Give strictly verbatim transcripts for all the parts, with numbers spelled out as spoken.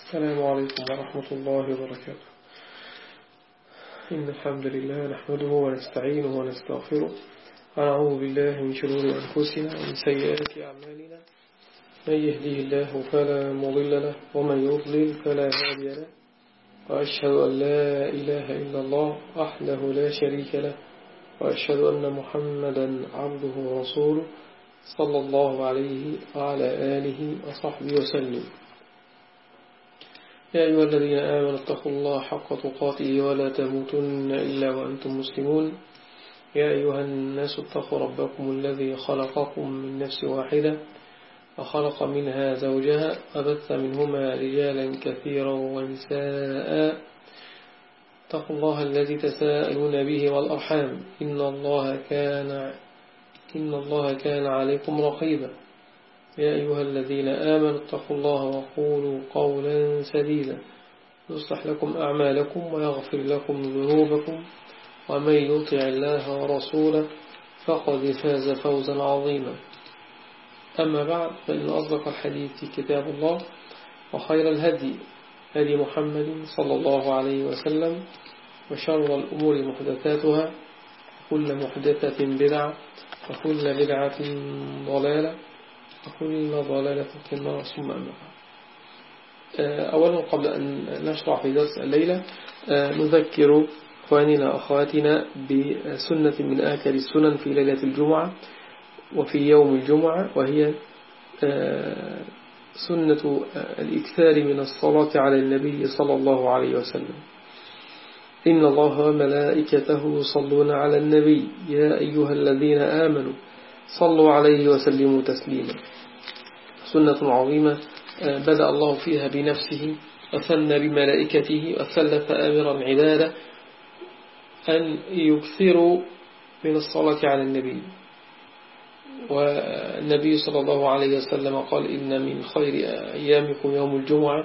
السلام عليكم ورحمة الله وبركاته. إن الحمد لله نحمده ونستعينه ونستغفره ونعوذ بالله من شرور أنفسنا ومن سيئات أعمالنا. من يهديه الله فلا مضل له ومن يضلل فلا هادي له، وأشهد أن لا إله إلا الله وحده لا شريك له، وأشهد أن محمدا عبده ورسوله صلى الله عليه وعلى آله وصحبه وسلم. يا أيها الذين آمنوا اتقوا الله حق تقاته ولا تموتن إلا وأنتم مسلمون. يا أيها الناس اتقوا ربكم الذي خلقكم من نفس واحدة وخلق منها زوجها وبث منهما رجالا كثيرا ونساء. اتقوا الله الذي تساءلون به والأرحام إن الله كان إن الله كان عليكم رقيبا. يا أيها الذين آمنوا اتقوا الله وقولوا قولا سديدا يصلح لكم أعمالكم ويغفر لكم ذنوبكم، ومن يطع الله ورسوله فقد فاز فوزا عظيما. أما بعد، فإن أصدق الحديث كتاب الله، وخير الهدي هدي محمد صلى الله عليه وسلم، وشر الأمور محدثاتها، وكل محدثة بدعة، وكل بدعة ضلالة، وكل ضلالة في النار. ثم أما بعد، أولا قبل أن نشرع في درس الليلة نذكر إخواننا وأخواتنا بسنة من آكل السنن في ليلة الجمعة وفي يوم الجمعة، وهي سنة الإكثار من الصلاة على النبي صلى الله عليه وسلم. إن الله وملائكته يصلون على النبي يا أيها الذين آمنوا صلوا عليه وسلموا تسليما. سنة عظيمة بدأ الله فيها بنفسه وثنى بملائكته وثلث آمرا عباده أن يكثروا من الصلاة على النبي. والنبي صلى الله عليه وسلم قال إن من خير أيامكم يوم الجمعة،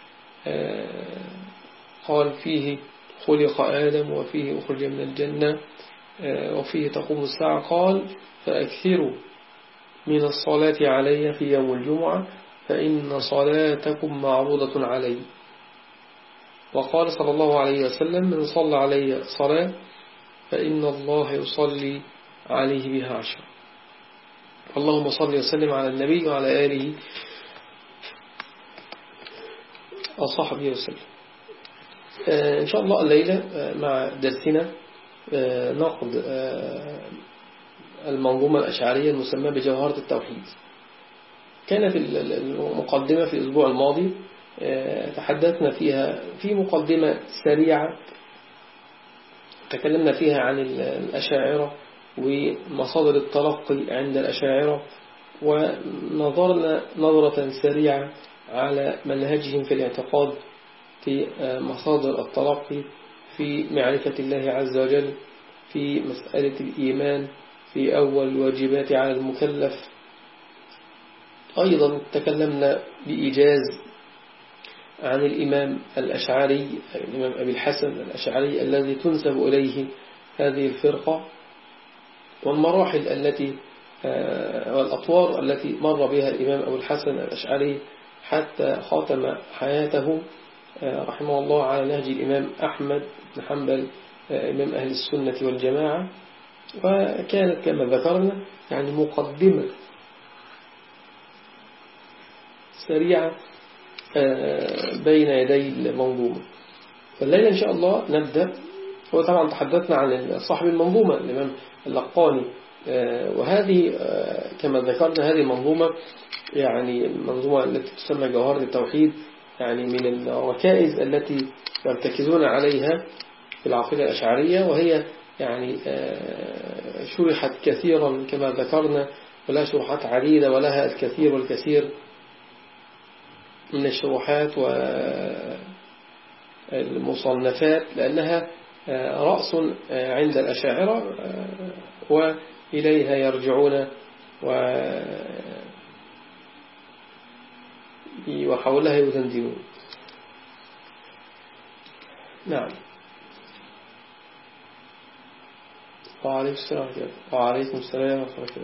قال فيه خلق آدم وفيه أخرج من الجنة وفيه تقوم الساعة، قال فأكثروا من الصلاة علي في يوم الجمعة فإن صلاتكم معروضة علي. وقال صلى الله عليه وسلم من صلى علي صلاة فإن الله يصلي عليه بها عشر. اللهم صل وسلم على النبي وعلى آله وصحبه وسلم. إن شاء الله الليلة مع درسنا نقد المنظومة الأشعرية المسمى بجوهرة التوحيد. كانت المقدمة في الأسبوع الماضي تحدثنا فيها في مقدمة سريعة، تكلمنا فيها عن الأشاعرة ومصادر التلقي عند الأشاعرة، ونظرنا نظرة سريعة على منهجهم في الاعتقاد في مصادر التلقي في معرفة الله عز وجل، في مسألة الإيمان، في أول الواجبات على المكلف. أيضا تكلمنا بإيجاز عن الإمام الأشعري، الإمام أبي الحسن الأشعري الذي تنسب إليه هذه الفرقة، والمراحل التي والأطوار التي مر بها الإمام أبو الحسن الأشعري حتى خاتم حياته رحمه الله على نهج الإمام أحمد بن حنبل إمام أهل السنة والجماعة. وكانت كما ذكرنا يعني مقدمة سريعة بين يدي المنظومة. فالليلة إن شاء الله نبدأ. وطبعا تحدثنا عن صاحب المنظومة الإمام اللقاني، وهذه كما ذكرنا هذه المنظومة يعني المنظومة التي تسمى جوهرة التوحيد، يعني من الركائز التي يرتكزون عليها في العقيدة الأشعرية، وهي يعني شرحت كثيرا كما ذكرنا، ولا شروحات عديدة ولها الكثير والكثير من الشروحات والمصنفات، لأنها رأس عند الأشاعرة وإليها يرجعون وحولها يدندنون. نعم. وعليكم السلام وعليكم السلام ورحمة الله.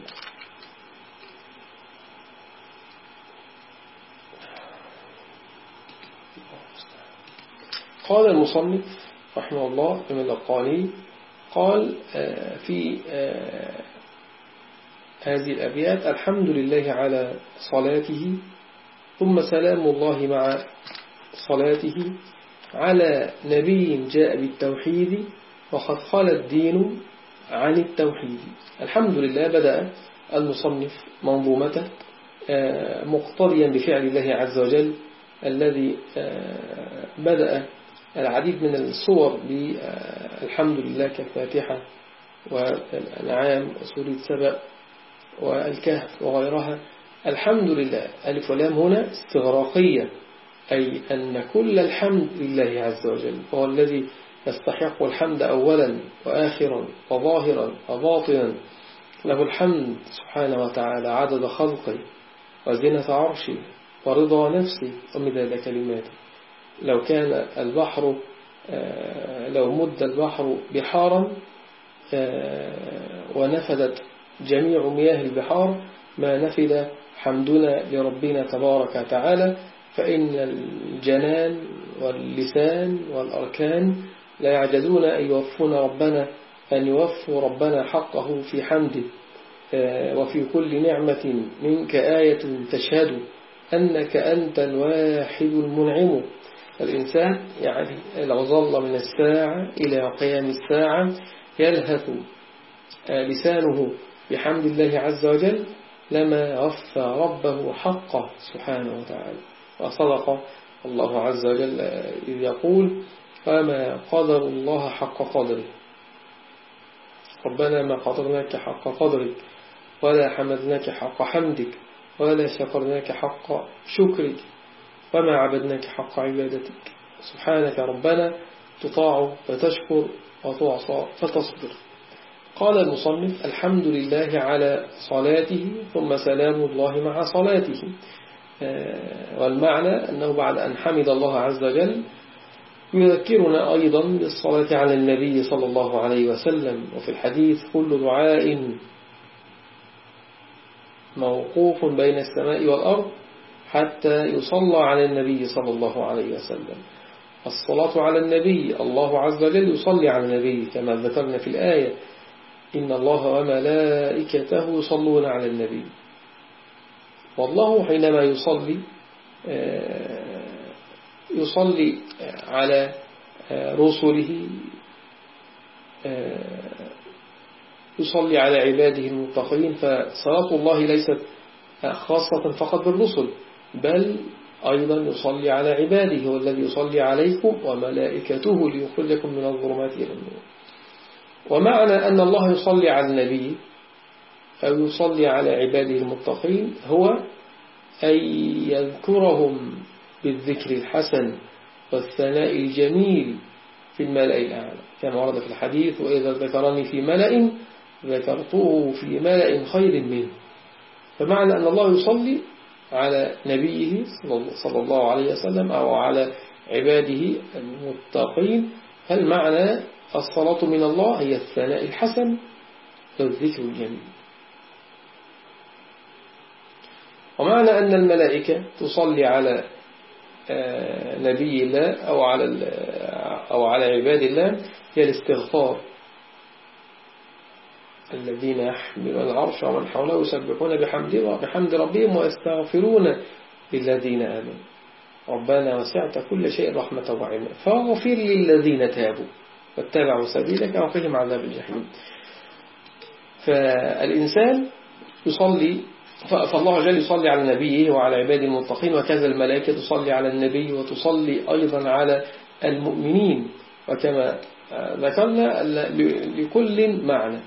قال المصنف رحمه الله ابن اللقاني قال في هذه الأبيات: الحمد لله على صلاته ثم سلام الله مع صلاته على نبي جاء بالتوحيد وقد خلى الدين عن التوحيد. الحمد لله بدأ المصنف منظومته مقتضيا بفعل الله عز وجل الذي بدأ العديد من الصور بالحمد لله كالفاتحة والأنعام وسورة سبأ والكهف وغيرها. الحمد لله ألف ولام هنا استغراقية، أي أن كل الحمد لله عز وجل، وهو الذي يستحق الحمد أولا وآخرا وظاهرا وباطنا. له الحمد سبحانه وتعالى عدد خلقه وزنة عرشه ورضا نفسه ومداد كلماته. لو كان البحر لو مد البحر بحارا ونفدت جميع مياه البحار ما نفد حمدنا لربنا تبارك وتعالى، فإن الجنان واللسان والأركان لا يعجزون أن يوفون ربنا أن يوفوا ربنا حقه في حمده. وفي كل نعمة منك آية تشهد أنك أنت الواحد المنعم. الإنسان يعني لو ظل من الساعة إلى قيام الساعة يلهث لسانه بحمد الله عز وجل لما وفى ربه حقه سبحانه وتعالى. وصدق الله عز وجل إذ يقول: وما قدر الله حق قدره. ربنا ما قدرناك حق قدرك ولا حمدناك حق حمدك ولا شكرناك حق شكرك وما عبدناك حق عبادتك. سبحانك ربنا تطاع فتشكر وتعصى فتصبر. قال المصنف: الحمد لله على صلاته ثم سلام الله مع صلاته. والمعنى أنه بعد أن حمد الله عز وجل يذكرنا أيضا بالصلاة على النبي صلى الله عليه وسلم. وفي الحديث: كل دعاء موقوف بين السماء والأرض حتى يصلى على النبي صلى الله عليه وسلم. الصلاة على النبي، الله عز وجل يصلي على النبي كما ذكرنا في الآية: إن الله وملائكته يصلون على النبي. والله حينما يصلي يصلي على رسله، يصلي على عباده المتقين. فصلاة الله ليست خاصة فقط بالرسل، بل أيضا يصلي على عباده. هو الذي يصلي عليكم وملائكته ليخرجكم من الظلمات إلى النور. ومعنى أن الله يصلي على النبي أو يصلي على عباده المتقين هو أن يذكرهم بالذكر الحسن والثناء الجميل في الملأ الأعلى، كما ورد في الحديث: وإذا ذكرني في ملأ ذكرته في ملأ خير منه. فمعنى أن الله يصلي على نبيه صلى الله عليه وسلم أو على عباده المتقين. هل معنى الصلاة من الله هي الثناء الحسن والذكر الجميل. ومعنى أن الملائكة تصلي على نبي الله أو على أو على عباد الله هي الاستغفار. الذين يحملون العرش ومن حوله يسبحون بحمد ربهم ويستغفرون للذين آمنوا ربنا وسعت كل شيء رحمة وعلما فاغفر للذين تابوا واتبعوا سبيلك وقهم عذاب الجحيم. فالإنسان يصلي، فالله جل يصلي على نبيه وعلى عباده المتقين، وكذا الملائكة تصلي على النبي وتصلي أيضا على المؤمنين. وكما ذكرنا لكل معنى.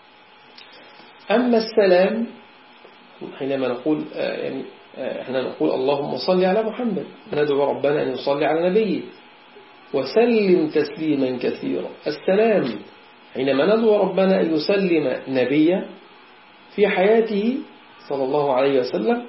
أما السلام حينما نقول يعني احنا نقول اللهم صل على محمد، ندعو ربنا أن يصلي على نبيه وسلم تسليما كثيرا. السلام حينما ندعو ربنا أن يسلم نبيه في حياته صلى الله عليه وسلم،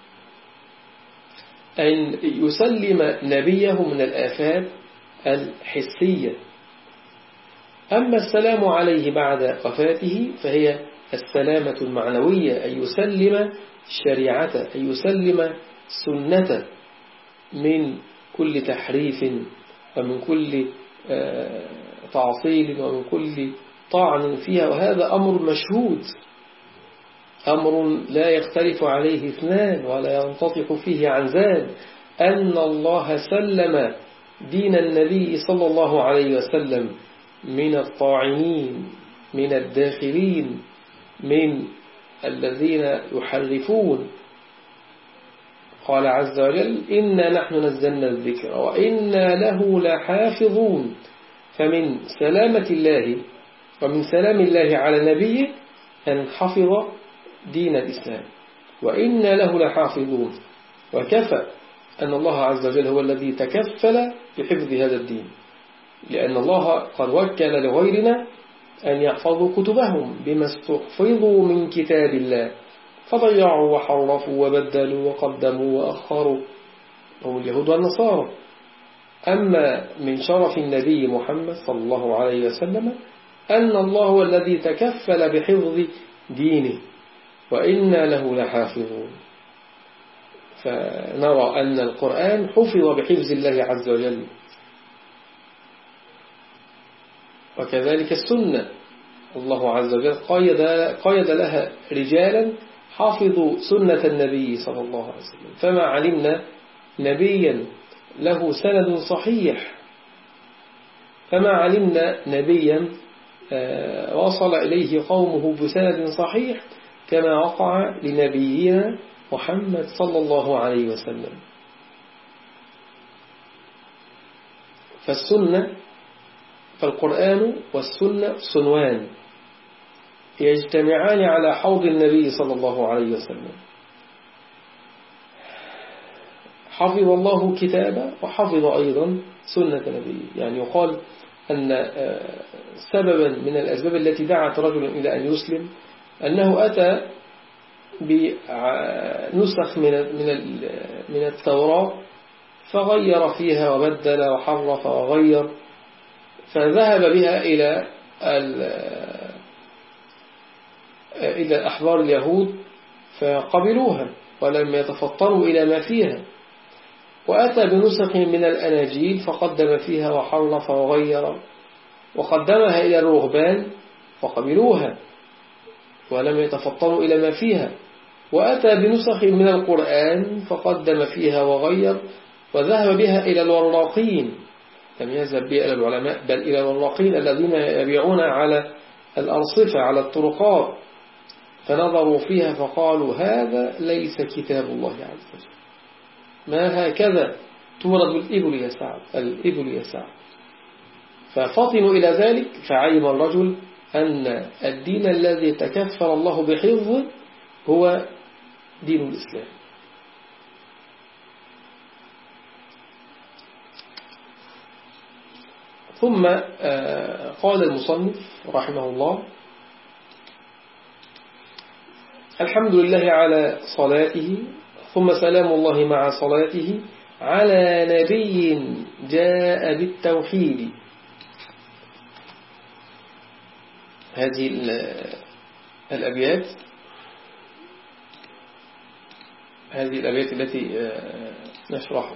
أن يسلم نبيه من الآفات الحسية. أما السلام عليه بعد وفاته فهي السلامة المعنوية، أن يسلم شريعته، أن يسلم سنته من كل تحريف ومن كل تعطيل ومن كل طعن فيها، وهذا أمر مشهود، أمر لا يختلف عليه اثنان ولا ينتطق فيه عن ذلك، أن الله سلم دين النبي صلى الله عليه وسلم من الطاعنين، من الداخلين، من الذين يحرفون. قال عز وجل: إنا نحن نزلنا الذكر وإنا له لحافظون. فمن سلامة الله ومن سلام الله على نبيه أن حفظ دين الإسلام، وإنا له لحافظون. وكفى أن الله عز وجل هو الذي تكفل بحفظ هذا الدين، لأن الله قد وكل لغيرنا أن يحفظوا كتبهم بما استحفظوا من كتاب الله، فضيعوا وحرفوا وبدلوا وقدموا وأخروا، هم اليهود والنصارى. أما من شرف النبي محمد صلى الله عليه وسلم أن الله هو الذي تكفل بحفظ دينه، وإنا له لحافظون. فنرى أن القرآن حفظ بحفظ الله عز وجل، وكذلك السنة الله عز وجل قيد, قيد لها رجالا حافظوا سنة النبي صلى الله عليه وسلم. فما علمنا نبيا له سند صحيح، فما علمنا نبيا وصل إليه قومه بسند صحيح كما وقع لنبينا محمد صلى الله عليه وسلم. فالسنة فالقرآن والسنة صنوان يجتمعان على حوض النبي صلى الله عليه وسلم. حفظ الله كتابه وحفظ أيضا سنة نبيه. يعني يقال أن سببا من الأسباب التي دعت رجلا إلى أن يسلم أنه أتى بنسخ من من التوراة فغير فيها وبدل وحرف وغير، فذهب بها إلى إلى أحبار اليهود فقبلوها ولم يتفطروا إلى ما فيها، وأتى بنسخ من الأناجيل فقدم فيها وحرف وغير، وقدمها إلى الرهبان فقبلوها ولم يتفطروا إلى ما فيها، وأتى بنسخ من القرآن فقدم فيها وغير، وذهب بها إلى الوراقين، لم يذهب بها إلى العلماء بل إلى الوراقين الذين يبيعون على الأرصفة على الطرقات، فنظروا فيها فقالوا هذا ليس كتاب الله عز وجل، ما هكذا تورد الإبل يا سعد، الإبل يا سعد. ففطنوا إلى ذلك، فعلم الرجل أن الدين الذي تكفل الله بحفظه هو دين الإسلام. ثم قال المصنف رحمه الله: الحمد لله على صلاته، ثم سلام الله مع صلاته على نبي جاء بالتوحيد. هذه الأبيات هذه الأبيات التي نشرحها.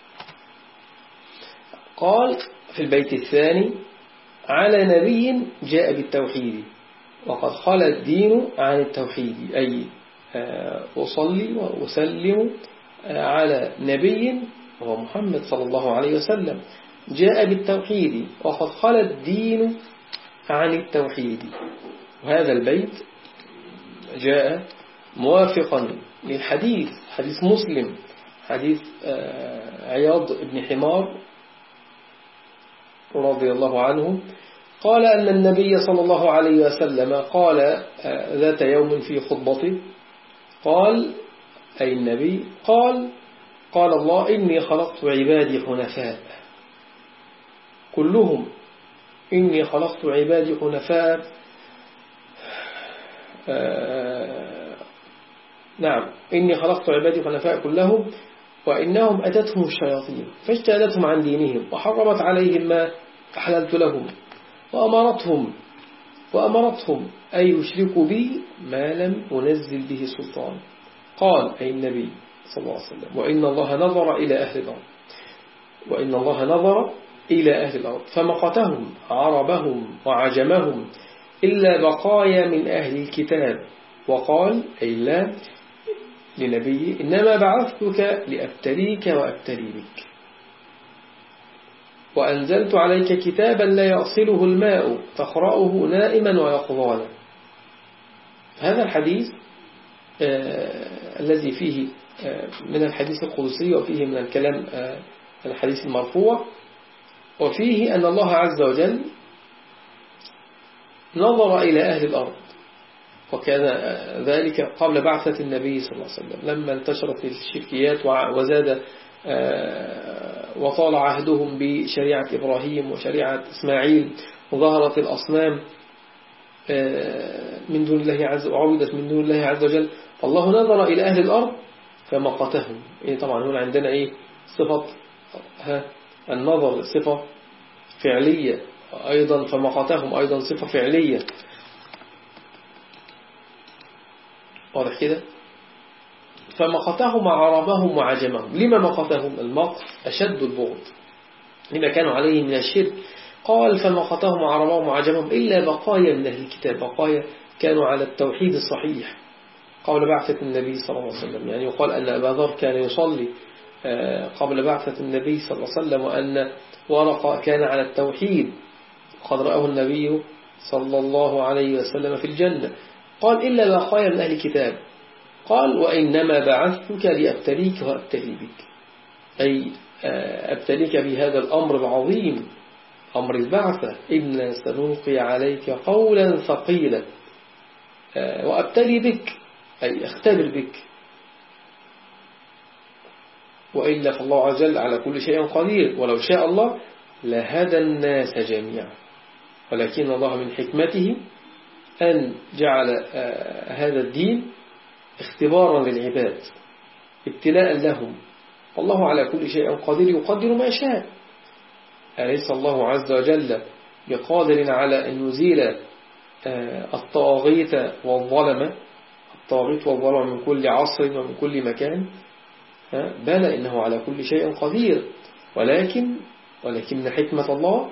قال في البيت الثاني: على نبي جاء بالتوحيد وقد خلى الدين عن التوحيد، أي أصلي وأسلم على نبي وهو محمد صلى الله عليه وسلم جاء بالتوحيد وقد خلى الدين عن التوحيد. وهذا البيت جاء موافقا للحديث، حديث مسلم، حديث عياض بن حمار رضي الله عنه، قال أن النبي صلى الله عليه وسلم قال ذات يوم في خطبته، قال أي النبي قال قال الله: إني خلقت عبادي حنفاء كلهم، إني خلقت عبادي حنفاء آه نعم إني خلقت عبادي حنفاء كلهم وإنهم أتتهم الشياطين فاجتالتهم عن دينهم وحرمت عليهم ما أحللت لهم وأمرتهم وأمرتهم أن يشركوا بي ما لم أنزل به سلطان. قال أي النبي صلى الله عليه وسلم: وإن الله نظر إلى أهل الأرض وإن الله نظر إلى أهل الأرض فمقتهم عربهم وعجمهم إلا بقايا من أهل الكتاب. وقال أي لا لنبي إنما بعثتك لأبتليك وأبتلي بك وأنزلت عليك كتابا لا يصله الماء تقرأه نائما ويقظانا. هذا الحديث آه الذي فيه آه من الحديث القدسي وفيه من الكلام آه الحديث المرفوع وفيه أن الله عز وجل نظر إلى أهل الأرض وكان ذلك قبل بعثة النبي صلى الله عليه وسلم لما انتشرت الشركيات وزاد وطال عهدهم بشريعة إبراهيم وشريعة إسماعيل وظهرت الأصنام من دون الله عز وعبدت من دون الله عز وجل. فالله نظر إلى أهل الأرض فمقتهم. إيه طبعا هنا عندنا إيه صفة ها النظر صفة فعلية أيضا فمقتهم أيضا صفة فعلية. واضح كده؟ فمقتهم عربهم وعجمهم. لما مقتهم؟ المقت أشد البغض لما كانوا عليه من الشرك. قال فمقتهم عربهم وعجمهم إلا بقايا من أهل الكتاب. بقايا كانوا على التوحيد الصحيح قبل بعثة النبي صلى الله عليه وسلم. يعني يقال أن أبا ذر كان يصلي قبل بعثة النبي صلى الله عليه وسلم وأن ورقة كان على التوحيد قد رآه النبي صلى الله عليه وسلم في الجنة. قال إلا بقايا من أهل الكتاب. قال وإنما بعثتك لأبتليك وأبتلي بك أي أبتليك بهذا الأمر العظيم أمر البعثة إن سنلقي عليك قولا ثقيلا وأبتلي بك أي أختبر بك وإلا فالله عز وجل على كل شيء قدير ولو شاء الله لهدى الناس جميعا ولكن الله من حكمته أن جعل هذا الدين اختبارا للعباد ابتلاء لهم والله على كل شيء قدير يقدر ما شاء. أليس الله عز وجل بقادر على أن يزيل الطاغيت والظلم الطاغيت والظلم من كل عصر ومن كل مكان؟ بلى إنه على كل شيء قدير ولكن ولكن حكمة الله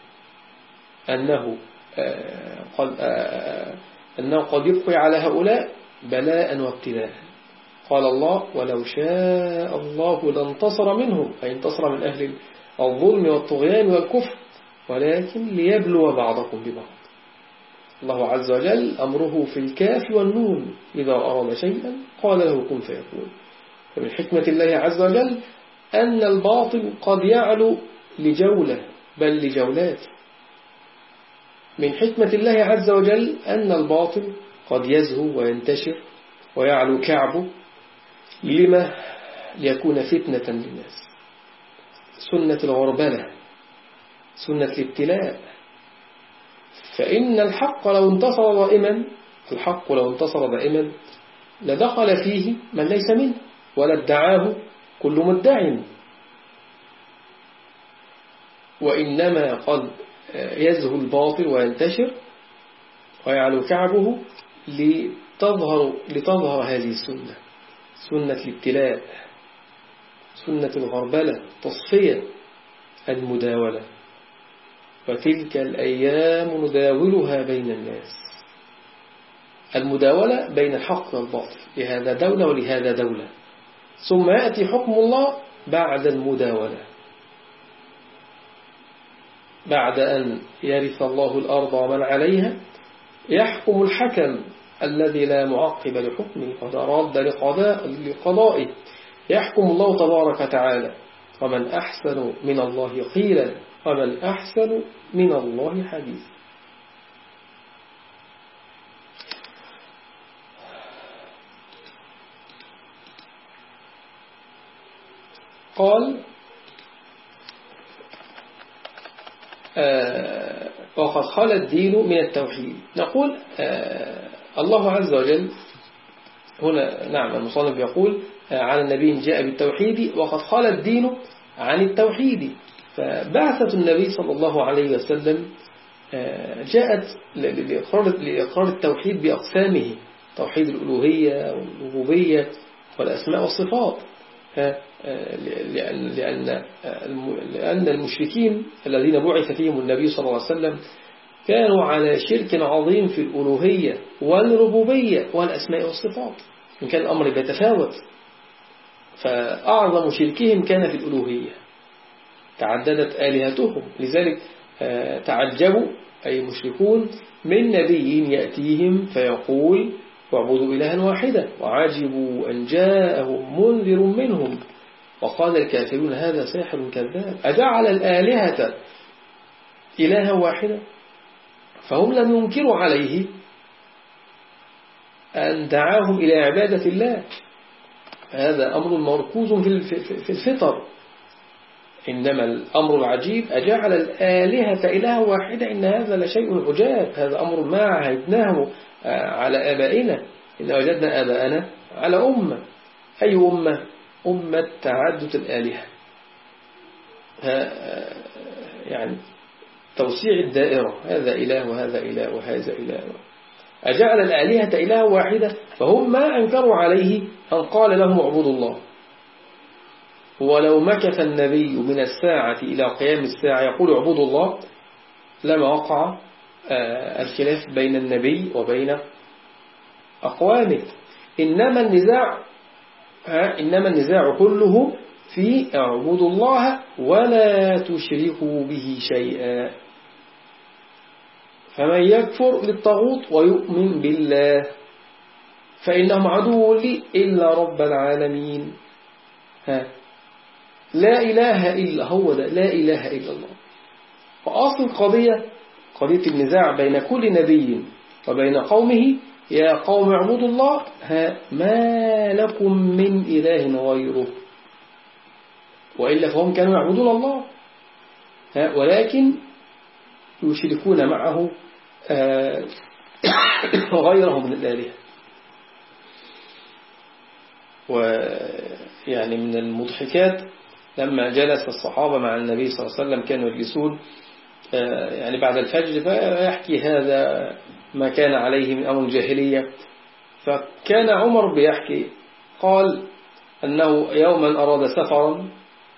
أنه قد أنه قد يبقي على هؤلاء بلاء وابتلاء. قال الله ولو شاء الله لانتصر منهم أي انتصر من أهل الظلم والطغيان والكفر ولكن ليبلو بعضكم ببعض. الله عز وجل أمره في الكاف والنون إذا أراد شيئا قال له كن فيكون. فمن حكمة الله عز وجل أن الباطل قد يعلو لجولة بل لجولات. من حكمة الله عز وجل أن الباطل قد يزهو وينتشر ويعلو كعبه لما ليكون فتنة للناس. سنة الغربلة سنة الابتلاء. فإن الحق لو انتصر دائما الحق لو انتصر دائما لدخل فيه من ليس منه ولا ادعاه كل مدع وإنما قد يزهو الباطل وينتشر ويعلو كعبه لتظهر, لتظهر هذه السنة سنة الابتلاء سنة الغربلة تصفية المداولة. وتلك الأيام نداولها بين الناس. المداولة بين الحق والباطل لهذا دولة ولهذا دولة ثم يأتي حكم الله بعد المداولة بعد أن يرث الله الأرض ومن عليها يحكم الحكم الذي لا معقب لحكمه قد أراد لقضائه يحكم الله تبارك وتعالى ومن أحسن من الله قيلا ومن أحسن من الله حديثا. قال آه وقد خلى الدين من التوحيد. نقول آه الله عز وجل هنا نعم المصنف يقول آه على النبي جاء بالتوحيد وقد خلى الدين عن التوحيد. فبعثة النبي صلى الله عليه وسلم آه جاءت لإقرار التوحيد بأقسامه توحيد الألوهية والربوبية والأسماء والصفات. لأن, لأن, لأن المشركين الذين بعث فيهم النبي صلى الله عليه وسلم كانوا على شرك عظيم في الألوهية والربوبية والأسماء والصفات، إن كان الأمر بيتفاوت. فأعظم شركهم كان في الألوهية، تعددت آلهتهم، لذلك تعجبوا أي مشركون من نبي يأتيهم فيقول واعبدوا إلها واحدا، وعجبوا أن جاءهم منذر منهم وقال الكافرون هذا ساحر كذاب أجعل الآلهة إلها واحدا. فهم لم ينكروا عليه أن دعاهم إلى عبادة الله، هذا أمر مركوز في الفطر. إنما الأمر العجيب أجعل الآلهة إلها واحدة إن هذا لشيء عجاب، هذا أمر ما عهدناه على آبائنا، إن وجدنا آباءنا على أمة. أي أمة؟ أمة تعدد الآلهة، يعني توسيع الدائرة، هذا إله وهذا إله وهذا إله. أجعل الآلهة إله واحدة، فهم ما أنكروا عليه أن قال لهم اعبدوا الله. ولو مكث النبي من الساعة إلى قيام الساعة يقول اعبدوا الله لما وقع الخلاف بين النبي وبين أقوامه. إنما النزاع إنما النزاع كله في اعبدوا الله ولا تشركوا به شيئا. فمن يكفر بالطاغوت ويؤمن بالله فإنهم عدو لي إلا رب العالمين. ها لا إله إلا هو، ده لا إله إلا الله. فأصل القضية قضية النزاع بين كل نبي وبين قومه يا قوم اعبدوا الله ها ما لكم من إله غيره، وإلا فهم كانوا يعبدون الله ها ولكن يشركون معه غيره من الآلهة. ويعني من المضحكات لما جلس الصحابة مع النبي صلى الله عليه وسلم كانوا يجلسون يعني بعد الفجر، فيحكي هذا ما كان عليه من أمر الجاهلية. فكان عمر بيحكي قال أنه يوما أراد سفرا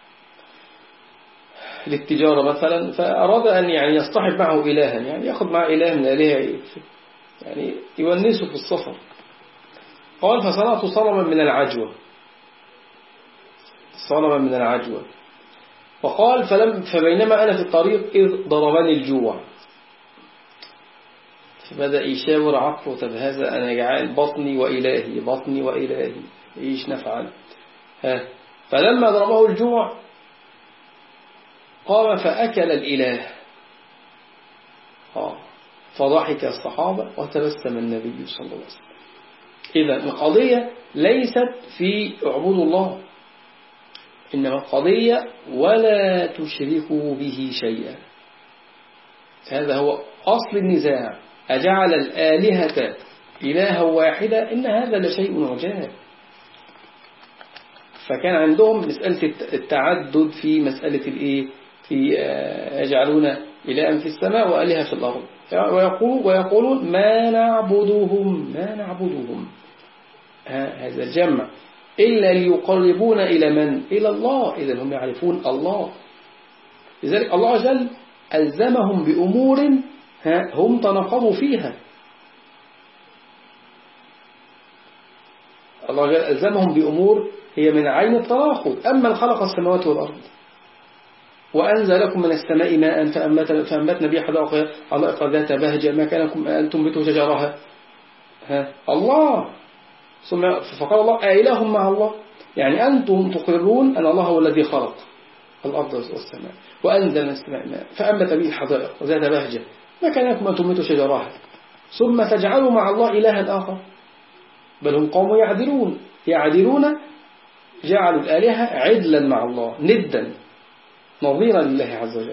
للتجارة مثلا، فأراد أن يعني يصطحب معه إلها، يعني يأخذ معه إله من الآلهة يعني يونسه في السفر. قال فصنعت صنما من العجوة، صنما من العجوة. فقال فلم فبينما أنا في الطريق إذ ضربني الجوع، فبدأ يشاور عقله طب هذا أنا جعان بطني وإلهي بطني وإلهي إيش نفعل. ها فلما ضربه الجوع قام فأكل الإله. آه فضحك الصحابة وتبسم النبي صلى الله عليه وسلم. إذا القضية ليست في اعبدوا الله، إنما القضية ولا تشركوا به شيئا. هذا هو أصل النزاع، أجعل الآلهة إلها واحدة إن هذا لشيء عجاب. فكان عندهم مسألة التعدد في مسألة الإيه في يجعلون إلها في السماء وآلهة في الأرض، ويقولون, ويقولون ما نعبدهم ما نعبدهم هذا الجمع إلا ليقربون إلى من؟ إلى الله. إذا هم يعرفون الله، لذلك الله عز وجل ألزمهم بأمور هم تناقضوا فيها. الله عز وجل ألزمهم بأمور هي من عين التناقض. أما خلق السماوات والأرض وأنزل لكم من السماء ماء فأنبتنا به حدائق ذات بهجة ما كان لكم أن تنبتوا شجرها ها الله. ثم فقال الله أإله مع الله، يعني أنتم تقررون أن الله هو الذي خلق الأرض والسماء وأنزل من السماء ماء فأنبت به حدائق وذات بهجة ما كان لكم أن تنبتوا شجرها، ثم تجعلوا مع الله إلها آخر. بل هم قوم يعدلون يعدلون جعلوا الآلهة عدلا مع الله ندا نظيرا لله عز وجل.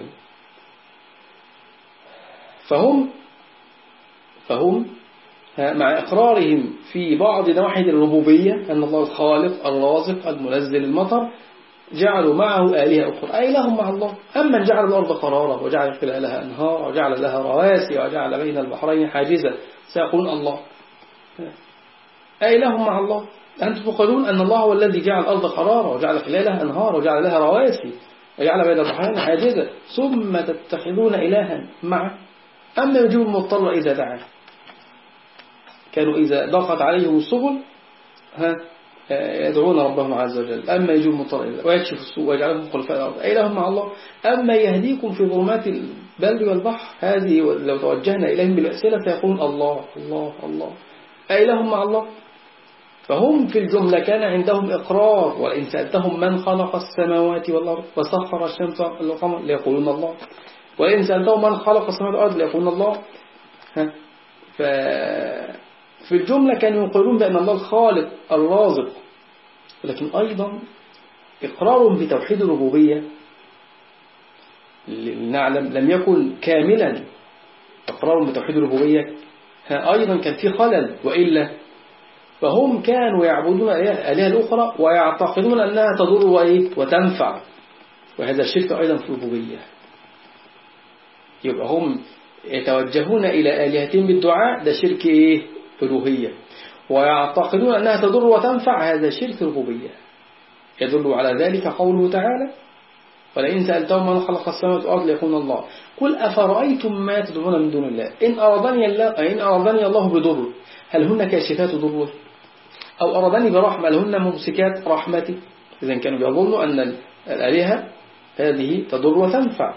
فهم فهم مع إقرارهم في بعض نواحي الربوبية أن الله الخالق الرازق المنزل المطر جعلوا معه آلهة أخرى أي لهم مع الله. أما جعل الأرض قرارا وجعل خلالها أنهار وجعل لها رواسي وجعل بين البحرين حاجزا سيقولون الله أي لهم مع الله. أنتم تقولون أن الله هو الذي جعل الأرض قرارا وجعل خلالها أنهار وجعل لها رواسي وجعل بين البحرين حاجزا ثم تتخذون إلها معه أما يجيب المضطر إذا دعاه. كانوا إذا ضاقت عليهم السبل ها يدعون ربهم عز وجل. أما يجيب المضطر إذا ويكشف السوء ويجعلهم خلفاء الأرض أي لهم مع الله. أما يهديكم في ظلمات البر والبحر هذه لو توجهنا إليهم بالأسئلة فيقولون الله الله الله أي لهم مع الله. فهم في الجملة كان عندهم إقرار وإن سألتهم من خلق السماوات والأرض وسخر الشمس والقمر ليقولون الله وإن سألتهم من خلق السماوات والأرض ليقولون الله. ففي الجملة كانوا يقولون بأن الله الخالق الرازق لكن أيضا إقرار بتوحيد الربوبية نعلم لم يكن كاملا. إقرار بتوحيد الربوبية أيضا كان في خلل وإلا فهم كانوا يعبدون الآلهة الأخرى ويعتقدون أنها تضر وتنفع وهذا الشرك أيضا في الربوبية. يبقى هم يتوجهون إلى آلهتهم بالدعاء ده شرك إيه؟ ألوهية ويعتقدون أنها تضر وتنفع هذا شرك الربوبية. يدل على ذلك قوله تعالى ولئن سألتهم من خلق السماوات والأرض ليقولون الله قل أفرأيتم ما تدعون من دون الله إن أرادني الله, إن أرادني الله بضر هل هن كاشفات ضره أو أرادني برحمة هل هن ممسكات رحمتي. إذن كانوا بيظنوا أن الآلهة هذه تضر وتنفع.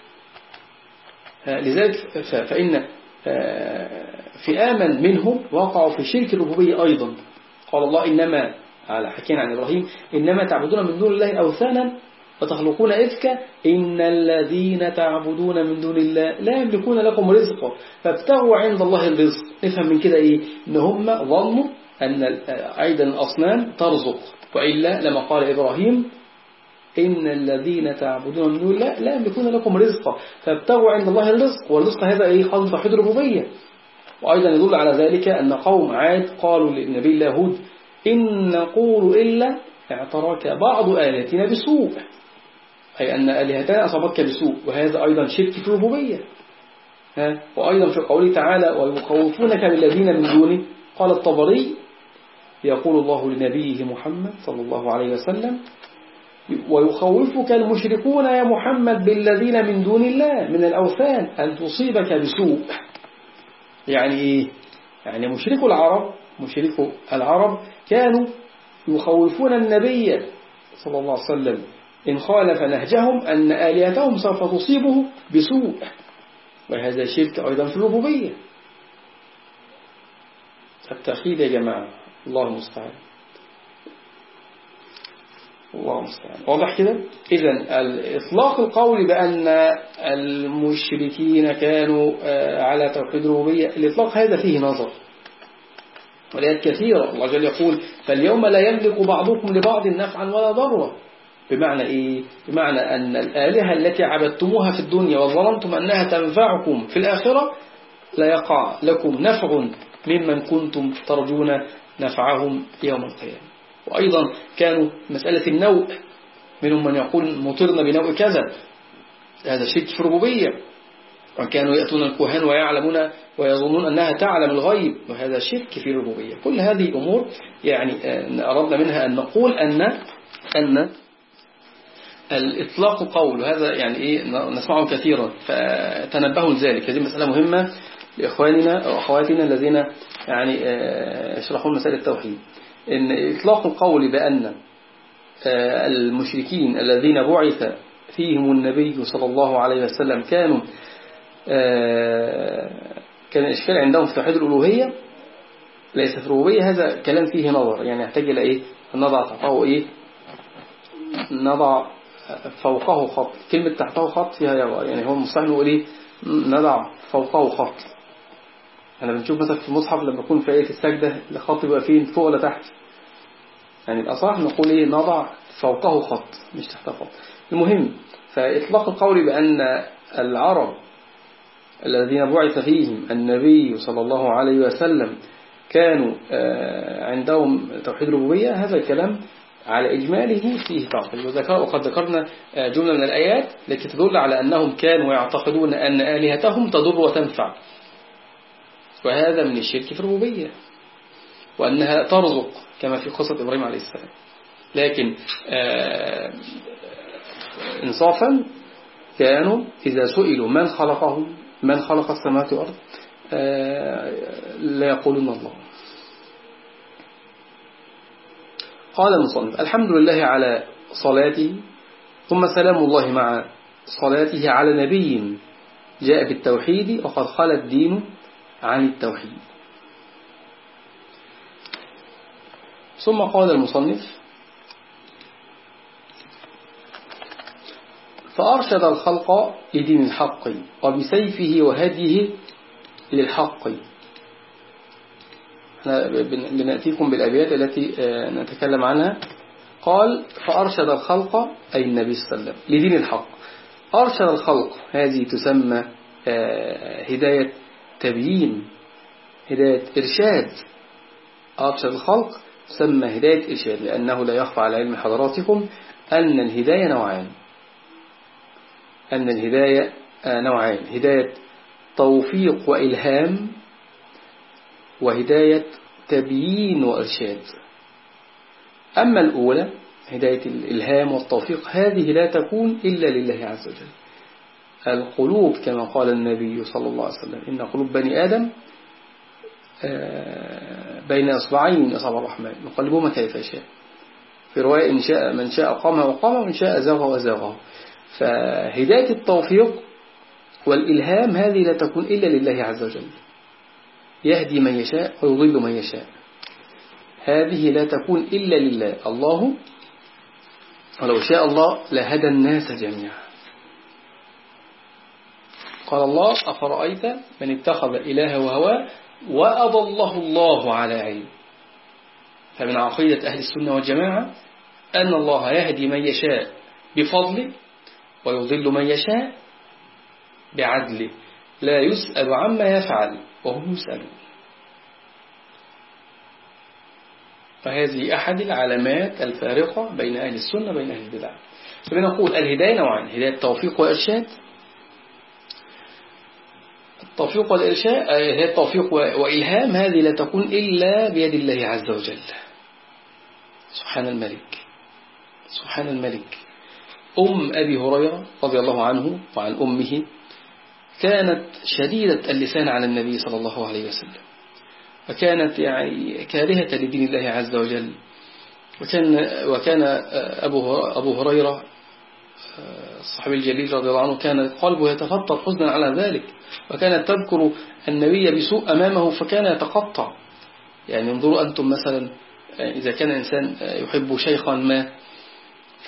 لذلك فإن فئاما منهم وقعوا في شرك الربوبية أيضا. قال الله إنما على حكينا عن إبراهيم إنما تعبدون من دون الله أوثانا وتخلقون إفكا إن الذين تعبدون من دون الله لا يملكون لكم رزقا فابتغوا عند الله الرزق. نفهم من كده إيه إن هم ظنوا أن أيضا الأصنام ترزق وإلا لما قال إبراهيم إن الذين تعبدون من دون الله لا يملكون لكم رزقا فابتغوا عند الله الرزق والرزق هذا إيه قال توحيد الربوبية. وأيضا يدل على ذلك أن قوم عاد قالوا للنبي الله هود إن نقول إلا اعتراك بعض آلهتنا بسوء أي أن آلهتنا أصابتك بسوء وهذا أيضا شرك في الربوبية. وأيضا في قوله تعالى ويخوفونك بالذين من دونه قال الطبري يقول الله لنبيه محمد صلى الله عليه وسلم ويخوفك المشركون يا محمد بالذين من دون الله من الأوثان أن تصيبك بسوء. يعني إيه؟ يعني مشركو العرب مشركو العرب كانوا يخوفون النبي صلى الله عليه وسلم إن خالف نهجهم أن آلهتهم سوف تصيبه بسوء وهذا شرك أيضا في الربوبية. التأخير يا جماعة الله المستعان الله المستعان واضح كده. إذن الإطلاق القول بأن المشركين كانوا على توحيد الربوبية الإطلاق هذا فيه نظر وليات كثيرة. الله جل يقول فاليوم لا يملك بعضكم لبعض نفعا ولا ضرا. بمعنى إيه؟ بمعنى أن الآلهة التي عبدتموها في الدنيا وظننتم أنها تنفعكم في الآخرة لا يقع لكم نفع ممن كنتم ترجون نفعهم يوم القيامة. وأيضا كانوا مسألة النوء منهم من يقول مطرنا بنوء كذا هذا شرك في الربوبية. وكانوا يأتون الكهان ويعلمون ويظنون أنها تعلم الغيب وهذا شرك في الربوبية. كل هذه أمور يعني أردنا منها أن نقول أن أن الإطلاق قول هذا يعني إيه نسمعه كثيرا فتنبهوا لذلك. هذه مسألة مهمة لإخواننا وأخواتنا الذين يعني يشرحون مسائل التوحيد. إن إطلاق القول بأن المشركين الذين بعث فيهم النبي صلى الله عليه وسلم كانوا كان الإشكال عندهم في توحيد الألوهية ليس في الربوبية هذا كلام فيه نظر. يعني يحتاج إلى إيه نضع تحته إيه نضع فوقه خط. كلمة تحته خط فيها يبقى يعني هو المصطلح نقول إيه نضع فوقه خط. أنا بنشوف مثلا في المصحف لما يكون في آية السجدة الخط يبقى فين فوق ولا تحت. يعني الأصح نقول إيه نضع فوقه خط مش تحته خط. المهم فإطلاق القول بأن العرب الذين بعث فيهم النبي صلى الله عليه وسلم كانوا عندهم توحيد الربوبية هذا الكلام على إجماله فيه تعطيل. وقد ذكرنا جملة من الآيات التي تدل على أنهم كانوا يعتقدون أن آلهتهم تضر وتنفع وهذا من الشرك في الربوبية. وأنها ترزق كما في قصة إبراهيم عليه السلام. لكن إنصافا كانوا إذا سئلوا من خلقهم من خلق السماوات والأرض لا يقولون الله. قال المصنف: الحمد لله على صلاته ثم سلام الله مع صلاته على نبي جاء بالتوحيد وقد خلى الدين عن التوحيد. ثم قال المصنف: فأرشد الخلق لدين الحق وبسيفه وهديه للحق. احنا بنأتيكم بالأبيات التي نتكلم عنها. قال: فأرشد الخلق أي النبي صلى الله عليه وسلم لدين الحق. أرشد الخلق هذه تسمى هداية تبيين، هداية إرشاد. أرشد الخلق تسمى هداية إرشاد، لأنه لا يخفى على علم حضراتكم أن الهداية نوعان أن الهداية نوعان هداية توفيق وإلهام، وهداية تبيين وإرشاد. أما الأولى هداية الإلهام والتوفيق هذه لا تكون إلا لله عز وجل. القلوب كما قال النبي صلى الله عليه وسلم: إن قلوب بني آدم بين أصبعين من أصابع الرحمن يقلبهما كيف يشاء. في رواية: إن شاء من شاء قامه وقامه وإن شاء زاغه وزاغه. فهداية التوفيق والإلهام هذه لا تكون إلا لله عز وجل، يهدي من يشاء ويضل من يشاء. هذه لا تكون إلا لله. الله ولو شاء الله لهدى الناس جميعا. قال الله: أفرأيت من اتخذ إله وهواه وأضله الله على علم. فمن عقيدة أهل السنة والجماعة أن الله يهدي من يشاء بفضله ويضل من يشاء بعدله، لا يسأل عما يفعل وهم يسألون. فهذه أحد العلامات الفارقة بين أهل السنة وبين أهل البدع. فبنقول الهداية نوعان: هداية توفيق وإرشاد. التوفيق والإرشاد هي التوفيق وإلهام هذه لا تكون إلا بيد الله عز وجل. سبحان الملك سبحان الملك. أم أبي هريرة رضي الله عنه وعن أمه كانت شديدة اللسان على النبي صلى الله عليه وسلم، وكانت يعني كارهة لدين الله عز وجل. وكان وكان أبو أبو هريرة الصحابي الجليل رضي الله عنه كان قلبه يتفطر حزنا على ذلك، وكانت تذكر النبي بسوء أمامه فكان يتقطع. يعني انظروا أنتم مثلا إذا كان إنسان يحب شيخا ما، ف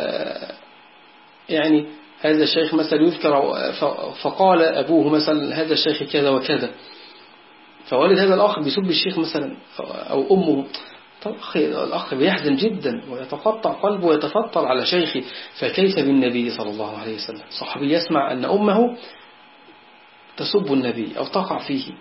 يعني هذا الشيخ مثلا يذكر فقال أبوه مثلا هذا الشيخ كذا وكذا، فوالد هذا الأخ بيسب الشيخ مثلا أو أمه، الأخ بيحزن جدا ويتقطع قلبه ويتفطر على شيخه، فكيف بالنبي صلى الله عليه وسلم؟ صحابي يسمع أن أمه تسب النبي أو تقع فيه،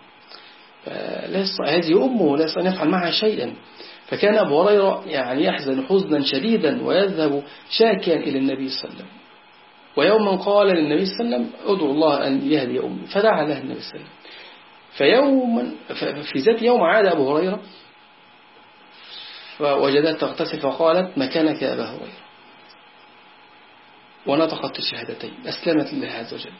هذه أمه لا يستطيع أن يفعل معها شيئا. فكان أبو هريرة يعني يحزن حزنا شديدا ويذهب شاكيا إلى النبي صلى الله عليه وسلم. ويوما قال للنبي صلى الله عليه وسلم: ادعو الله أن يهدي أمي، فدعا له النبي صلى الله عليه وسلم. فيوما في ذات يوم عاد أبو هريرة فوجدت تغتسل فقالت: مكانك يا أبا هريرة، ونطقت الشهادتين، أسلمت لله عز وجل.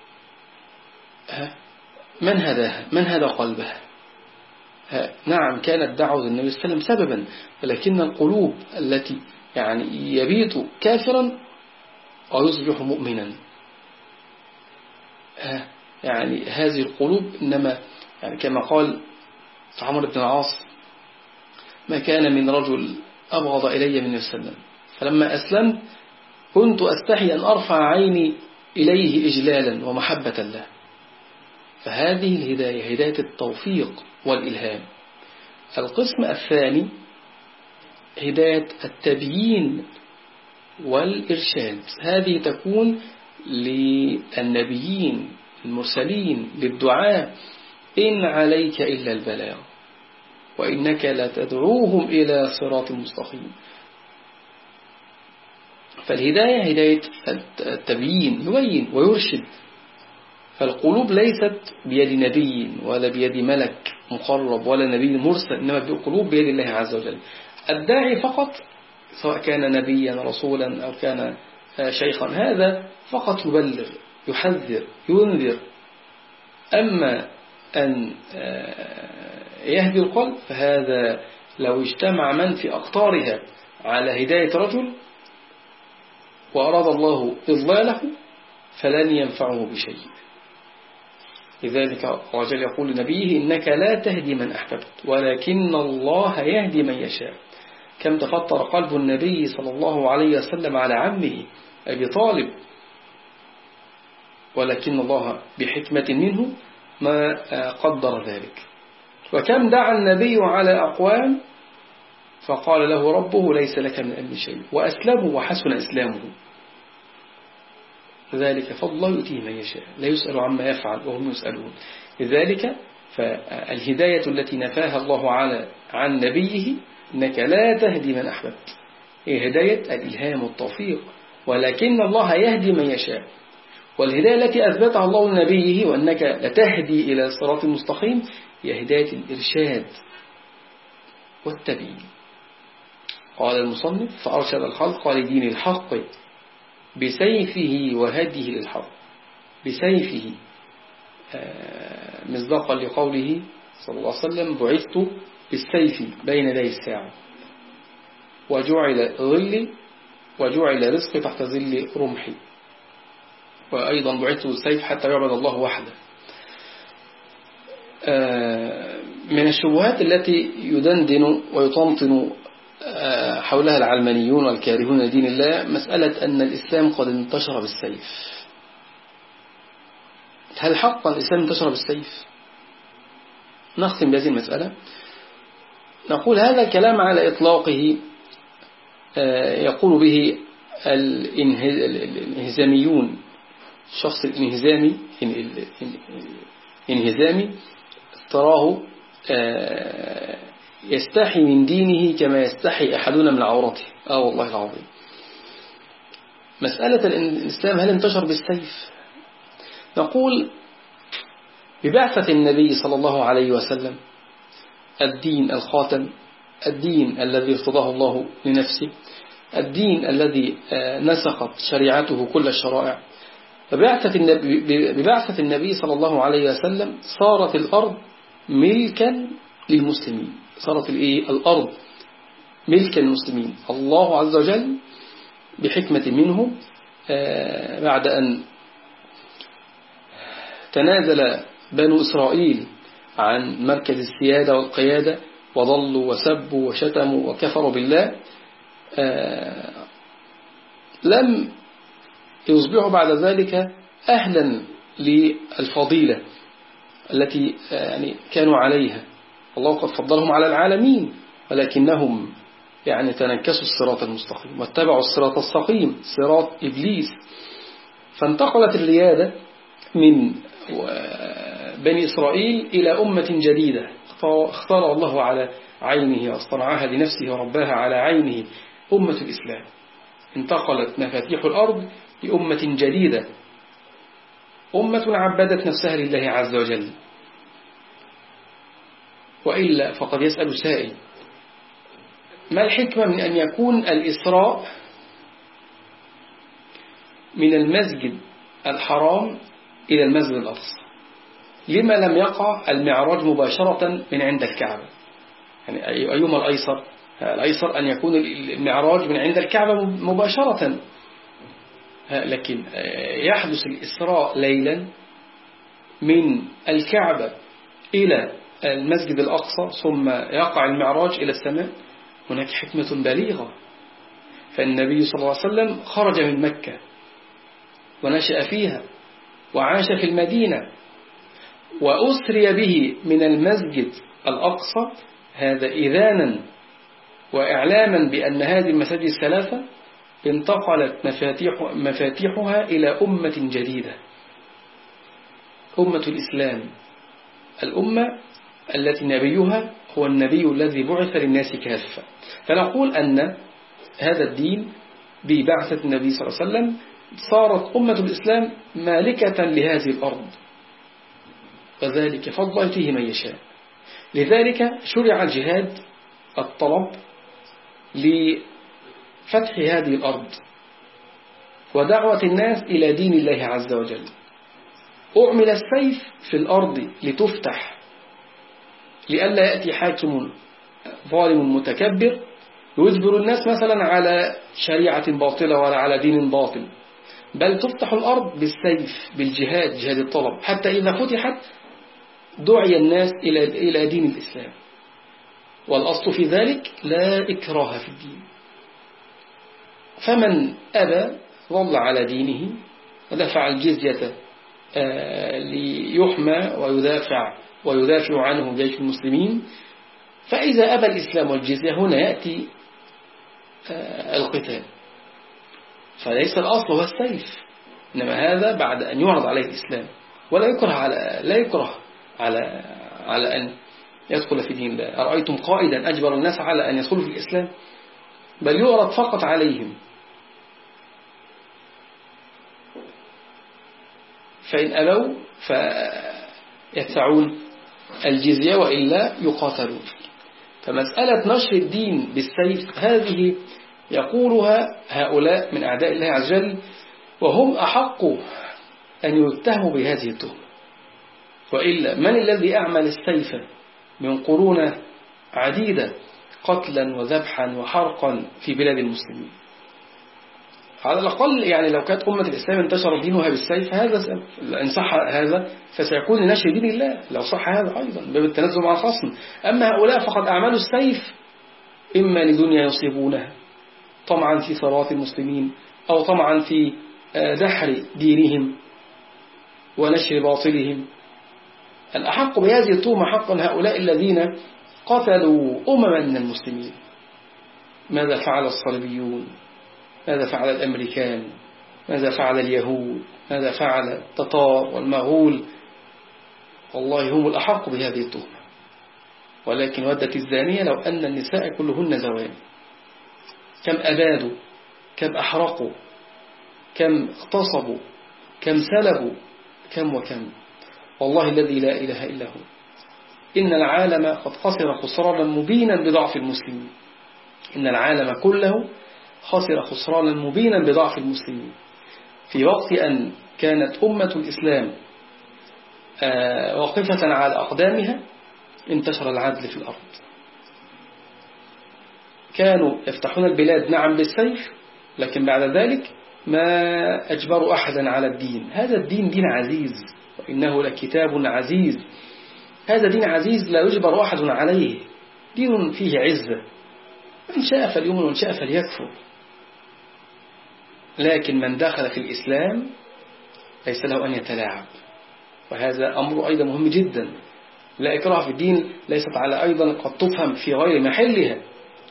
من هداها؟ من هدى قلبها؟ نعم كانت دعوة النبي صلى الله عليه وسلم سببا، ولكن القلوب التي يعني يبيت كافرا ويصبح مؤمنا، يعني هذه القلوب إنما يعني كما قال عمرو بن العاص: ما كان من رجل أبغض إلي من السلام، فلما أسلمت كنت أستحي أن أرفع عيني إليه إجلالا ومحبة له. فهذه الهداية هداية التوفيق والإلهام. القسم الثاني هداية التبيين والإرشاد، هذه تكون للنبيين المرسلين للدعاء: إن عليك إلا البلاغ وإنك لا تدعوهم إلى صراط مستقيم. فالهداية هداية التبيين، يبين ويرشد. فالقلوب ليست بيد نبي ولا بيد ملك مقرب ولا نبي مرسل، إنما بالقلوب بيد الله عز وجل. الداعي فقط سواء كان نبيا رسولا أو كان شيخا هذا فقط يبلغ يحذر ينذر. أما أن يهدي القلب فهذا لو اجتمع من في أقطارها على هداية رجل وأراد الله إضلاله فلن ينفعه بشيء. لذلك الرجل يقول لنبيه إنك لا تهدي من أحببت ولكن الله يهدي من يشاء. كم تفطر قلب النبي صلى الله عليه وسلم على عمه أبي طالب، ولكن الله بحكمة منه ما قدر ذلك. وكم دعا النبي على أقوام فقال له ربه ليس لك من أمر شيء وأسلموا وحسن إسلامه. ذلك فضل الله يؤتيه من يشاء لا يسأل عما يفعل وهم يسألون. لذلك فالهداية التي نفاها الله على عن نبيه إنك لا تهدي من أحببت هي هداية الإلهام والتوفيق، ولكن الله يهدي من يشاء. والهداية التي أثبتها الله لنبيه وأنك لتهدي إلى الصراط المستقيم هي هداية الإرشاد والتبيين. قال المصنف فأرشد الخلق لدين الحق بسيفه وهديه للحق. بسيفه مصداقا لقوله صلى الله عليه وسلم بعثت بالسيف بين يدي الساعة وجعل ظلي وجعل رزقي تحت ظل رمحي، وأيضا بعثت بالسيف حتى يعبد الله وحده. من الشبهات التي يدندن ويطنطن حولها العلمانيون والكارهون لدين الله مسألة أن الإسلام قد انتشر بالسيف. هل حقا الإسلام انتشر بالسيف؟ نختم بهذه المسألة نقول هذا الكلام على إطلاقه يقول به الانهزاميون. الشخص الانهزامي انهزامي تراه يستحي من دينه كما يستحي أحدنا من عورته. آه والله العظيم. مسألة الإسلام هل انتشر بالسيف؟ نقول ببعثة النبي صلى الله عليه وسلم الدين الخاتم، الدين الذي ارتضاه الله لنفسه، الدين الذي نسخت شريعته كل الشرائع. ببعثة النبي, ببعثة النبي صلى الله عليه وسلم صارت الأرض ملكا للمسلمين. صارت الأرض ملكا للمسلمين. الله عز وجل بحكمة منه بعد أن تنازل بنو إسرائيل عن مركز السيادة والقيادة وضلوا وسبوا وشتموا وكفروا بالله لم يصبحوا بعد ذلك أهلا للفضيلة التي يعني كانوا عليها. الله قد فضلهم على العالمين ولكنهم يعني تنكسوا الصراط المستقيم واتبعوا الصراط السقيم صراط إبليس. فانتقلت الريادة من بني إسرائيل إلى أمة جديدة اختار الله على عينه واصطنعها لنفسه ورباها على عينه أمة الإسلام. انتقلت مفاتيح الأرض لأمة جديدة، أمة عبدت نفسها لله عز وجل. وإلا فقد يسأل سائل ما الحكمة من أن يكون الإسراء من المسجد الحرام إلى المسجد الأقصى؟ لما لم يقع المعراج مباشرة من عند الكعبة؟ يعني أيهما الأيسر؟ الأيسر أن يكون المعراج من عند الكعبة مباشرة، لكن يحدث الإسراء ليلا من الكعبة إلى المسجد الأقصى ثم يقع المعراج إلى السماء. هناك حكمة بليغة. فالنبي صلى الله عليه وسلم خرج من مكة ونشأ فيها وعاش في المدينة وأسري به من المسجد الأقصى، هذا إذانا وإعلاما بأن هذه المساجد الثلاثة انتقلت مفاتيح مفاتيحها إلى أمة جديدة، أمة الإسلام، الأمة التي نبيها هو النبي الذي بعث للناس كافة. فنقول أن هذا الدين ببعثة النبي صلى الله عليه وسلم صارت أمة الإسلام مالكة لهذه الأرض، وذلك فضل يؤتيه من يشاء. لذلك شرع الجهاد الطلب لفتح هذه الأرض ودعوة الناس إلى دين الله عز وجل. أعمل السيف في الأرض لتفتح، لئلا يأتي حاكم ظالم متكبر يجبر الناس مثلا على شريعة باطلة ولا على دين باطل، بل تفتح الأرض بالسيف، بالجهاد، جهاد الطلب، حتى إذا فتحت دعي الناس إلى إلى دين الإسلام. والأصل في ذلك لا إكراه في الدين، فمن أبى ظل على دينه ودفع الجزية ليحمى ويدافع ويدافع عنه جيش المسلمين. فإذا أبى الإسلام والجزية هنا يأتي القتال، فليس الأصل هو السيف، إنما هذا بعد أن يعرض عليه الإسلام، ولا يكره على لا يكره على على أن يدخل في دين الله. أرأيتم قائدا أجبر الناس على أن يدخلوا في الإسلام؟ بل يعرض فقط عليهم، فإن أبوا فيدفعون الجزية وإلا يقاتلون. فمسألة نشر الدين بالسيف هذه يقولها هؤلاء من أعداء الله عز وجل، وهم أحق أن يتهموا بهذه التهمة. وإلا من الذي أعمل السيف من قرون عديدة قتلا وذبحا وحرقا في بلاد المسلمين؟ على الأقل يعني لو كانت أمة الإسلام انتشر دينها بالسيف، هذا إن صح هذا فسيكون لنشر دين الله، لو صح هذا أيضا باب التنزل مع الخصم. أما هؤلاء فقد أعملوا السيف إما لدنيا يصيبونها طمعا في ثروات المسلمين، أو طمعا في دحر دينهم ونشر باطلهم. الأحق بهذه التهمة حقا هؤلاء الذين قتلوا أمما من المسلمين. ماذا فعل الصليبيون؟ ماذا فعل الأمريكان؟ ماذا فعل اليهود؟ ماذا فعل التتار والمغول؟ والله هم الأحق بهذه التهمة. ولكن ودت الزانية لو أن النساء كلهن زوان. كم أبادوا، كم أحرقوا، كم اغتصبوا، كم سلبوا، كم وكم. والله الذي لا إله إلا هو إن العالم قد خسر خسرانا مبينا بضعف المسلمين. إن العالم كله خسر خسرانا مبينا بضعف المسلمين. في وقت أن كانت أمة الإسلام واقفة على أقدامها انتشر العدل في الأرض. كانوا يفتحون البلاد نعم بالسيف، لكن بعد ذلك ما أجبروا أحدا على الدين. هذا الدين دين عزيز، وإنه لكتاب عزيز. هذا دين عزيز لا يجبر أحد عليه، دين فيه عزة، من شاء فليؤمن ومن شاء فليكفر. لكن من دخل في الإسلام ليس له أن يتلاعب، وهذا أمر أيضا مهم جدا. لا إكراه في الدين ليست على أيضا قد تفهم في غير محلها.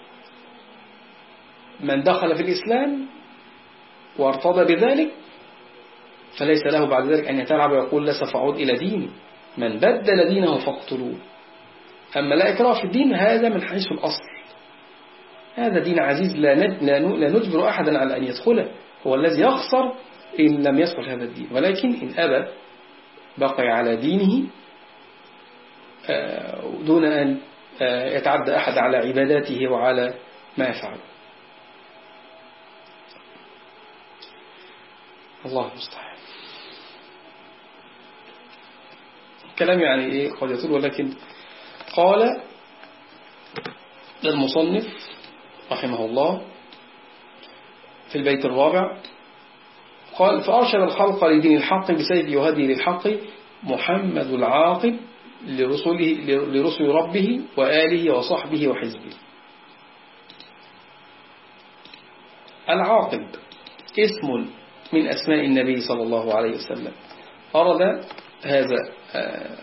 من دخل في الإسلام وارتضى بذلك فليس له بعد ذلك أن يتلعب ويقول لا سوف أعود إلى ديني. من بدل دينه فاقتلوه. أما لا إكراه في الدين هذا من حيث الأصل، هذا دين عزيز لا نجبر أحدا على أن يدخله، هو الذي يخسر إن لم يدخل هذا الدين. ولكن إن أبى بقي على دينه دون أن يتعدى أحد على عباداته وعلى ما يفعل. الله المستعان. كلام يعني إيه قد يطول، ولكن قال المصنف رحمه الله في البيت الرابع قال: فأرشد الخلق لدين الحق بسيف يهدي للحق محمد العاقب لرسله لرسل ربه وآله وصحبه وحزبه. العاقب اسم من أسماء النبي صلى الله عليه وسلم. أرد هذا آه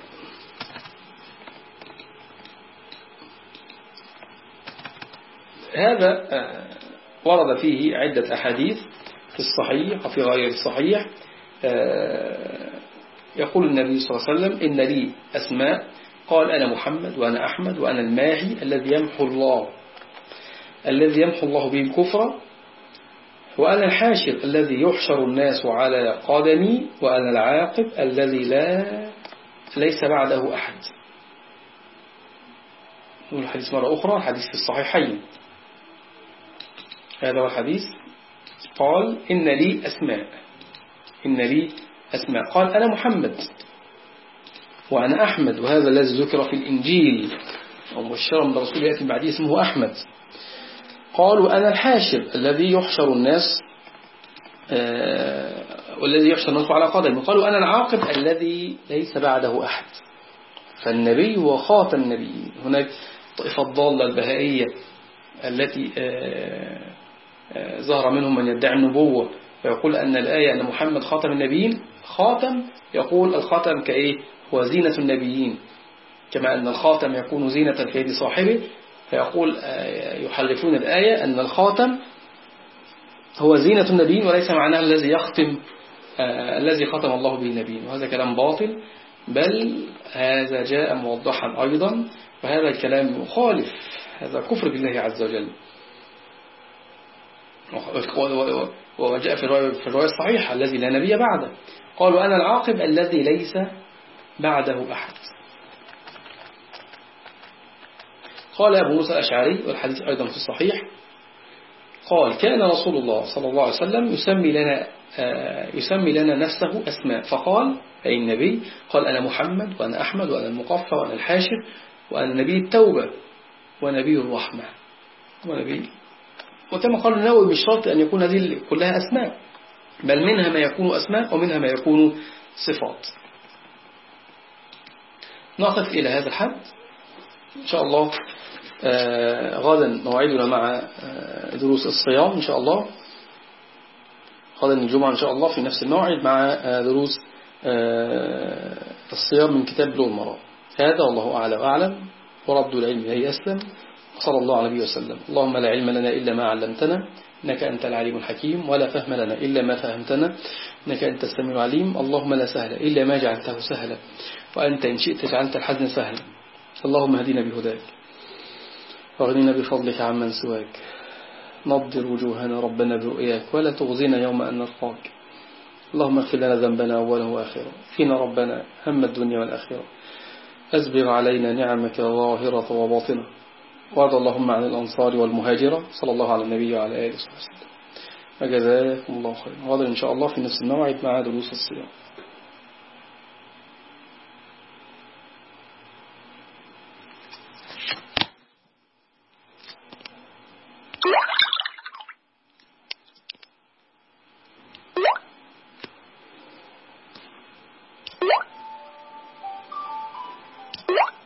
هذا آه ورد فيه عدة أحاديث في الصحيح وفي غير الصحيح. آه يقول النبي صلى الله عليه وسلم: إن لي أسماء، قال: أنا محمد وأنا أحمد وأنا الماحي الذي يمحو الله الذي يمحو الله به الكفر، وأنا الحاشر الذي يحشر الناس على قدمي، وأنا العاقب الذي لا ليس بعده أحد. الحديث مرة أخرى، الحديث في الصحيحين. هذا هو الحديث. قال إن لي أسماء، إن لي أسماء. قال أنا محمد وأنا أحمد، وهذا الذي ذكر في الإنجيل ومبشرا برسول يأتي بعدي اسمه أحمد. قالوا أنا الحاشر الذي يحشر الناس آه والذي يحشر الناس على قدمه. قالوا أنا العاقب الذي ليس بعده أحد. فالنبي هو خاتم النبيين. هناك طائفة ضالة البهائية التي آه آه ظهر منهم من يدعي النبوة ويقول أن الآية أن محمد خاتم النبيين. خاتم يقول الخاتم كإيه؟ هو زينة النبيين، كما أن الخاتم يكون زينة في يد صاحبه، فيقول يحرفون الآية أن الخاتم هو زينة النبيين وليس معناه الذي يختم آه الذي ختم الله به النبيين. وهذا كلام باطل، بل هذا جاء موضحا أيضا، وهذا الكلام مخالف، هذا كفر بالله عز وجل. وجاء في الرواية الصحيحة الذي لا نبي بعده. قالوا أنا العاقب الذي ليس بعده أحد. قال أبو موسى الأشعري، والحديث أيضا في الصحيح، قال كان رسول الله صلى الله عليه وسلم يسمي لنا يسمي لنا نفسه أسماء، فقال أي النبي، قال أنا محمد وأنا أحمد وأنا المقفى وأنا الحاشر وأنا نبي التوبة ونبي الرحمة ونبي. وكما قال النووي مش شرط أن يكون هذه كلها أسماء، بل منها ما يكون أسماء ومنها ما يكون صفات. نقف إلى هذا الحد إن شاء الله. آه غدا موعدنا مع آه دروس الصيام إن شاء الله، غدا الجمعة إن شاء الله في نفس الموعد مع آه دروس آه الصيام من كتاب بلوغ المرام. هذا والله أعلى وأعلم، ورد العلم إليه أسلم، وصلى الله عليه وسلم. اللهم لا علم لنا إلا ما علمتنا إنك أنت العليم الحكيم، ولا فهم لنا إلا ما فهمتنا إنك أنت السميع العليم. اللهم لا سهل إلا ما جعلته سهلا، وأنت إن شئت جعلت الحزن سهلا. اللهم اهدنا بهداك واغننا بفضلك عمن سواك، نضر وجوهنا ربنا برؤياك، ولا تغزنا يوم أن نلقاك. اللهم اغفر لنا ذنبنا أوله وآخره، فينا ربنا هم الدنيا والآخرة، أسبغ علينا نعمك ظاهرة وباطنة، وارض اللهم عن الأنصار والمهاجرة. صلى الله على النبي وعلى آله وصحبه وسلم، وجزاكم الله خيرا. غدا إن شاء الله في نفس الموعد مع دروس الصيام.